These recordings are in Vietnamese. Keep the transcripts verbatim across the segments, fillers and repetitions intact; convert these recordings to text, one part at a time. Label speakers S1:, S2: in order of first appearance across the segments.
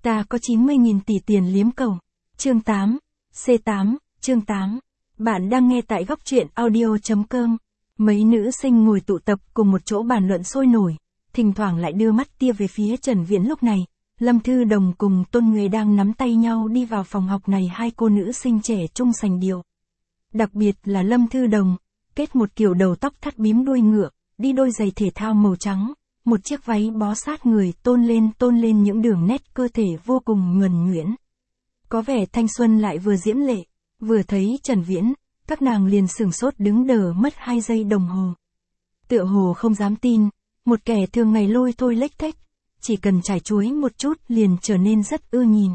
S1: Ta có chín mươi nghìn tỷ tiền liếm cầu. Chương tám. C tám, chương tám. Bạn đang nghe tại góc truyện audio chấm com. Mấy nữ sinh ngồi tụ tập cùng một chỗ bàn luận sôi nổi, thỉnh thoảng lại đưa mắt tia về phía Trần Viễn. Lúc này, Lâm Thư Đồng cùng Tôn Nguề đang nắm tay nhau đi vào phòng học này. Hai cô nữ sinh trẻ trung sành điệu. Đặc biệt là Lâm Thư Đồng, kết một kiểu đầu tóc thắt bím đuôi ngựa, đi đôi giày thể thao màu trắng, một chiếc váy bó sát người tôn lên tôn lên những đường nét cơ thể vô cùng nhuần nhuyễn. Có vẻ thanh xuân lại vừa diễm lệ. Vừa thấy Trần Viễn, các nàng liền sửng sốt đứng đờ mất hai giây đồng hồ. Tựa hồ không dám tin, một kẻ thường ngày lôi thôi lếch thếch, chỉ cần trải chuối một chút liền trở nên rất ưa nhìn.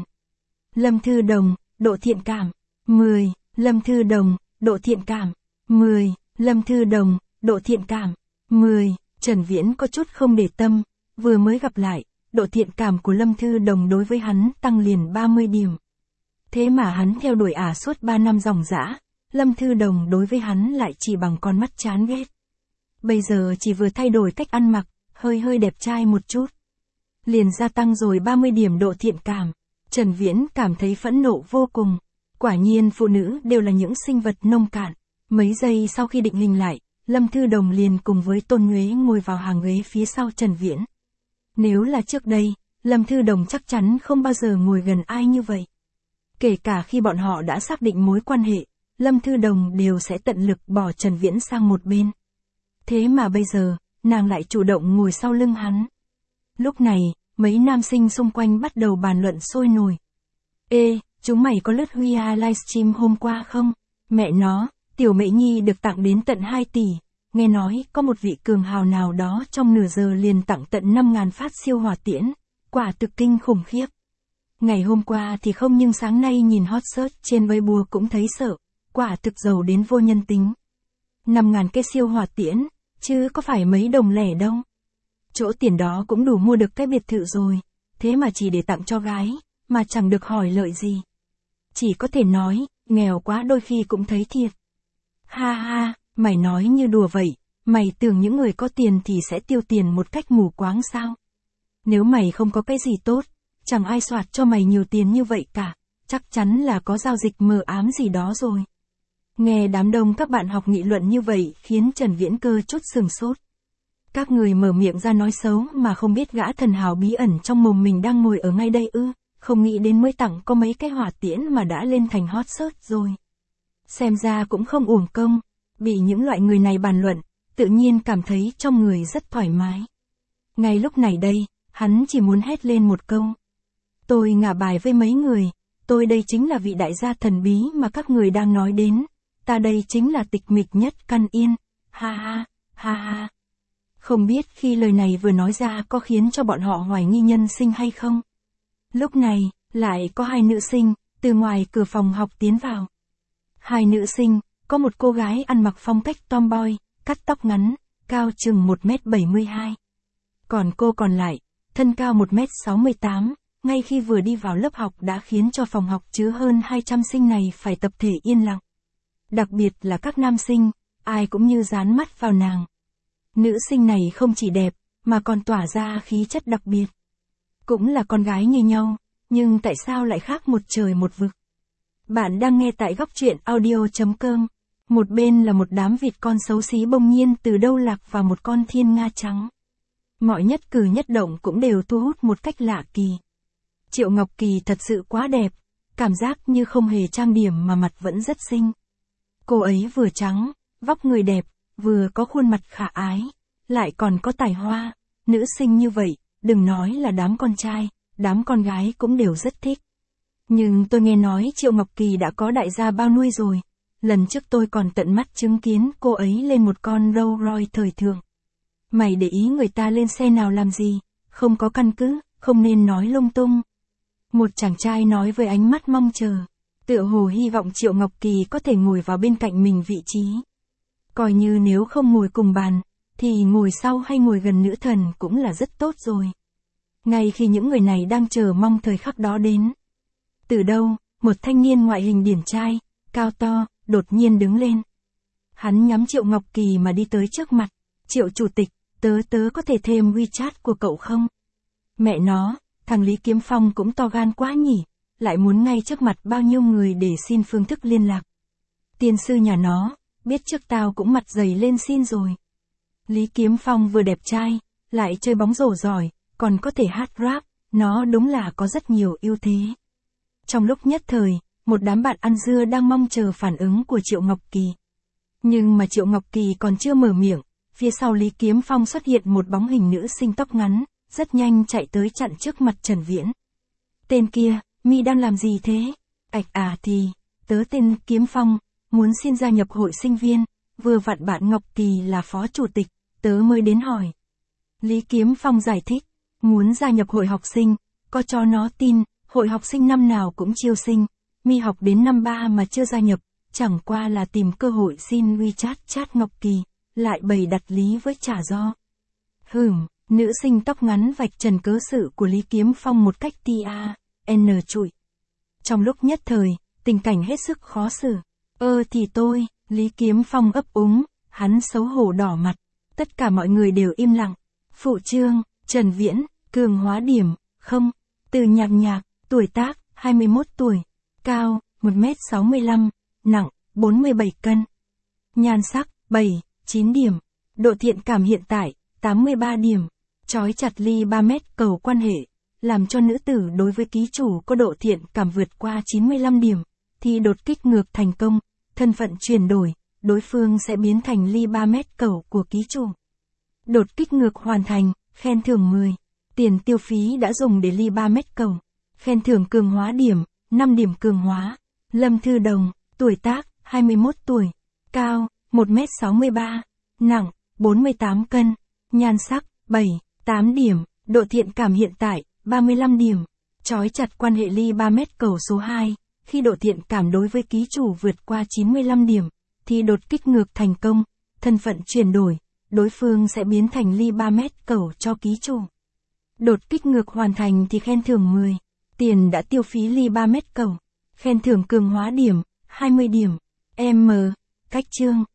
S1: Lâm Thư Đồng, độ thiện cảm, mười. Lâm Thư Đồng, độ thiện cảm, mười. Lâm Thư Đồng, độ thiện cảm, mười. Trần Viễn có chút không để tâm, vừa mới gặp lại, độ thiện cảm của Lâm Thư Đồng đối với hắn tăng liền ba mươi điểm. Thế mà hắn theo đuổi ả suốt ba năm ròng rã, Lâm Thư Đồng đối với hắn lại chỉ bằng con mắt chán ghét. Bây giờ chỉ vừa thay đổi cách ăn mặc, hơi hơi đẹp trai một chút, liền gia tăng rồi ba mươi điểm độ thiện cảm. Trần Viễn cảm thấy phẫn nộ vô cùng. Quả nhiên phụ nữ đều là những sinh vật nông cạn. Mấy giây sau khi định hình lại, Lâm Thư Đồng liền cùng với Tôn Nguế ngồi vào hàng ghế phía sau Trần Viễn. Nếu là trước đây, Lâm Thư Đồng chắc chắn không bao giờ ngồi gần ai như vậy. Kể cả khi bọn họ đã xác định mối quan hệ, Lâm Thư Đồng đều sẽ tận lực bỏ Trần Viễn sang một bên. Thế mà bây giờ, nàng lại chủ động ngồi sau lưng hắn. Lúc này, mấy nam sinh xung quanh bắt đầu bàn luận sôi nổi. Ê, chúng mày có lướt Huy A livestream hôm qua không? Mẹ nó, Tiểu Mễ Nhi được tặng đến tận hai tỷ. Nghe nói có một vị cường hào nào đó trong nửa giờ liền tặng tận năm ngàn phát siêu hỏa tiễn. Quả thực kinh khủng khiếp. Ngày hôm qua thì không nhưng sáng nay nhìn hot search trên Weibo cũng thấy sợ. Quả thực giàu đến vô nhân tính. năm ngàn cái siêu hỏa tiễn, chứ có phải mấy đồng lẻ đâu. Chỗ tiền đó cũng đủ mua được cái biệt thự rồi. Thế mà chỉ để tặng cho gái, mà chẳng được hỏi lợi gì. Chỉ có thể nói, nghèo quá đôi khi cũng thấy thiệt. Ha ha, mày nói như đùa vậy, mày tưởng những người có tiền thì sẽ tiêu tiền một cách mù quáng sao? Nếu mày không có cái gì tốt, chẳng ai soạt cho mày nhiều tiền như vậy cả, chắc chắn là có giao dịch mờ ám gì đó rồi. Nghe đám đông các bạn học nghị luận như vậy khiến Trần Viễn cơ chút sừng sốt. Các người mở miệng ra nói xấu mà không biết gã thần hào bí ẩn trong mồm mình đang ngồi ở ngay đây ư, không nghĩ đến mới tặng có mấy cái hỏa tiễn mà đã lên thành hot search rồi. Xem ra cũng không uổng công, bị những loại người này bàn luận, tự nhiên cảm thấy trong người rất thoải mái. Ngay lúc này đây, hắn chỉ muốn hét lên một câu. Tôi ngả bài với mấy người, tôi đây chính là vị đại gia thần bí mà các người đang nói đến, ta đây chính là tịch mịch nhất căn yên, ha ha, ha ha. Không biết khi lời này vừa nói ra có khiến cho bọn họ hoài nghi nhân sinh hay không? Lúc này, lại có hai nữ sinh, từ ngoài cửa phòng học tiến vào. Hai nữ sinh, có một cô gái ăn mặc phong cách tomboy, cắt tóc ngắn, cao chừng một mét bảy mươi hai. Còn cô còn lại, thân cao một mét sáu mươi tám, ngay khi vừa đi vào lớp học đã khiến cho phòng học chứa hơn hai trăm sinh này phải tập thể yên lặng. Đặc biệt là các nam sinh, ai cũng như dán mắt vào nàng. Nữ sinh này không chỉ đẹp, mà còn tỏa ra khí chất đặc biệt. Cũng là con gái như nhau, nhưng tại sao lại khác một trời một vực? Bạn đang nghe tại góc truyện audio chấm com. Một bên là một đám vịt con xấu xí bỗng nhiên từ đâu lạc vào một con thiên nga trắng. Mọi nhất cử nhất động cũng đều thu hút một cách lạ kỳ. Triệu Ngọc Kỳ thật sự quá đẹp, cảm giác như không hề trang điểm mà mặt vẫn rất xinh. Cô ấy vừa trắng, vóc người đẹp, vừa có khuôn mặt khả ái, lại còn có tài hoa. Nữ sinh như vậy, đừng nói là đám con trai, đám con gái cũng đều rất thích. Nhưng tôi nghe nói Triệu Ngọc Kỳ đã có đại gia bao nuôi rồi. Lần trước tôi còn tận mắt chứng kiến cô ấy lên một con Rolls Royce thời thượng. Mày để ý người ta lên xe nào làm gì, không có căn cứ, không nên nói lung tung. Một chàng trai nói với ánh mắt mong chờ, tựa hồ hy vọng Triệu Ngọc Kỳ có thể ngồi vào bên cạnh mình vị trí. Coi như nếu không ngồi cùng bàn, thì ngồi sau hay ngồi gần nữ thần cũng là rất tốt rồi. Ngay khi những người này đang chờ mong thời khắc đó đến. Từ đâu, một thanh niên ngoại hình điển trai, cao to, đột nhiên đứng lên. Hắn nhắm Triệu Ngọc Kỳ mà đi tới trước mặt. Triệu chủ tịch, tớ tớ có thể thêm WeChat của cậu không? Mẹ nó, thằng Lý Kiếm Phong cũng to gan quá nhỉ, lại muốn ngay trước mặt bao nhiêu người để xin phương thức liên lạc. Tiên sư nhà nó, biết trước tao cũng mặt dày lên xin rồi. Lý Kiếm Phong vừa đẹp trai, lại chơi bóng rổ giỏi, còn có thể hát rap, nó đúng là có rất nhiều ưu thế. Trong lúc nhất thời, một đám bạn ăn dưa đang mong chờ phản ứng của Triệu Ngọc Kỳ. Nhưng mà Triệu Ngọc Kỳ còn chưa mở miệng, phía sau Lý Kiếm Phong xuất hiện một bóng hình nữ sinh tóc ngắn, rất nhanh chạy tới chặn trước mặt Trần Viễn. Tên kia, mi đang làm gì thế? Ạch à thì, tớ tên Kiếm Phong, muốn xin gia nhập hội sinh viên, vừa vặn bạn Ngọc Kỳ là phó chủ tịch, tớ mới đến hỏi. Lý Kiếm Phong giải thích, muốn gia nhập hội học sinh, có cho nó tin, hội học sinh năm nào cũng chiêu sinh, mi học đến năm ba mà chưa gia nhập, chẳng qua là tìm cơ hội xin WeChat chat Ngọc Kỳ, lại bày đặt lý với trả do. Hửm, nữ sinh tóc ngắn vạch trần cớ sự của Lý Kiếm Phong một cách ti a en trụi. Trong lúc nhất thời, tình cảnh hết sức khó xử. Ơ thì tôi, Lý Kiếm Phong ấp úng, hắn xấu hổ đỏ mặt, tất cả mọi người đều im lặng. Phụ chương, Trần Viễn, cường hóa điểm, không, từ nhạc nhạc, tuổi tác, hai mươi mốt tuổi, cao, một mét sáu mươi lăm, nặng, bốn mươi bảy cân. Nhan sắc, bảy, chín điểm. Độ thiện cảm hiện tại, tám mươi ba điểm. Chói chặt ly ba mét cầu quan hệ, làm cho nữ tử đối với ký chủ có độ thiện cảm vượt qua chín mươi lăm điểm, thì đột kích ngược thành công, thân phận chuyển đổi, đối phương sẽ biến thành ly ba mét cầu của ký chủ. Đột kích ngược hoàn thành, khen thưởng mười. Tiền tiêu phí đã dùng để ly ba mét cầu. Khen thưởng cường hóa điểm, năm điểm cường hóa. Lâm Thư Đồng, tuổi tác, hai mươi mốt tuổi. Cao, một mét sáu mươi ba. Nặng, bốn mươi tám cân. Nhan sắc, bảy, tám điểm. Độ thiện cảm hiện tại, ba mươi lăm điểm. Chói chặt quan hệ ly ba mét cầu số hai. Khi độ thiện cảm đối với ký chủ vượt qua chín mươi lăm điểm, thì đột kích ngược thành công, thân phận chuyển đổi, đối phương sẽ biến thành ly ba mét cầu cho ký chủ. Đột kích ngược hoàn thành thì khen thưởng mười. Tiền đã tiêu phí ly ba mét cầu. Khen thưởng cường hóa điểm, hai mươi điểm. M. Cách chương.